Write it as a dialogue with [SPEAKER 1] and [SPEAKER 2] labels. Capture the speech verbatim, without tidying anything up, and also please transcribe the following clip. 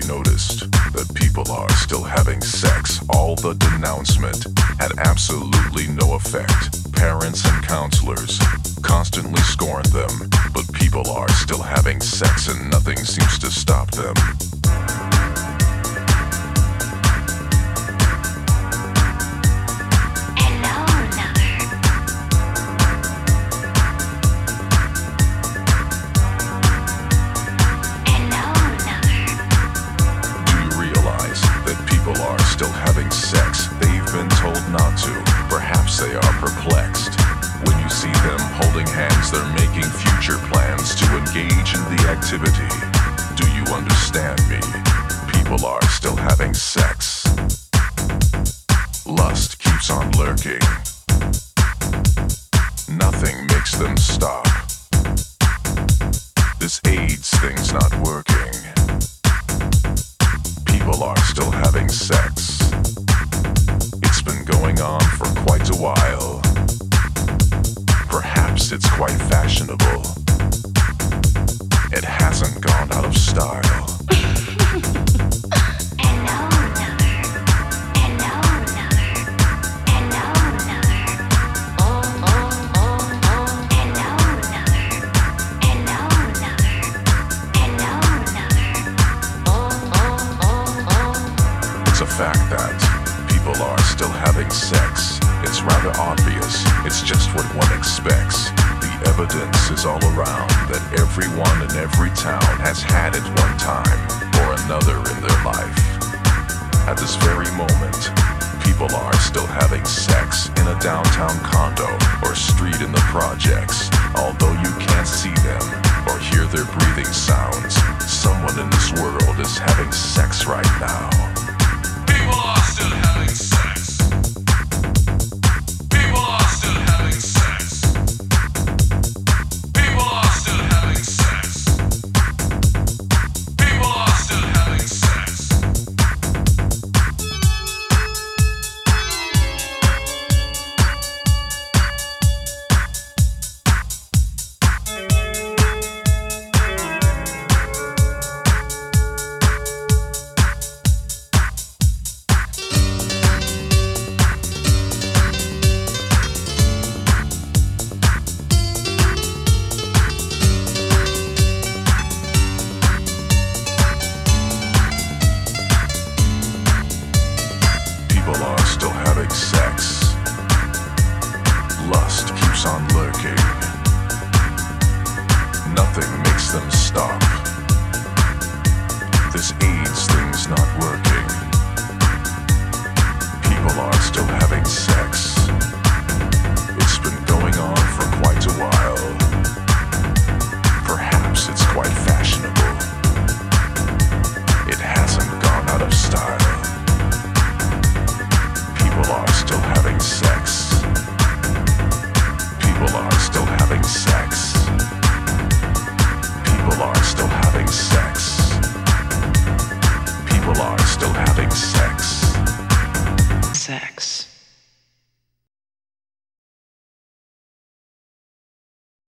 [SPEAKER 1] noticed that people are still having sex? All the denouncement had absolutely no effect. Parents and counselors constantly scorn them, but people are still having sex and nothing seems to stop them. Still having sex, they've been told not to. Perhaps they are perplexed. When you see them holding hands, they're making future plans to engage in the activity. Do you understand me? People are still having sex. Lust keeps on lurking. Nothing makes them stop. This AIDS thing's not working. People are still having sex. It's been going on for quite a while. Perhaps it's quite fashionable. It hasn't gone out of style. It's a fact that people are still having sex. It's rather obvious, it's just what one expects. The evidence is all around that everyone in every town has had it one time or another in their life. At this very moment, people are still having sex in a downtown condo or street in the projects. Although you can't see them or hear their breathing sounds, someone in this world is having sex right now. People are still having sex. People are still having sex. People are still having sex. People are still having sex. People are still having sex. Lust keeps on lurking. Nothing makes them stop. This AIDS thing's not working. People are still having sex. It's been going on for quite a while. Perhaps it's quite fashionable. It hasn't gone out of style. People are still having sex. People are still having sex. People are still having sex. People are still having sex.
[SPEAKER 2] Sex.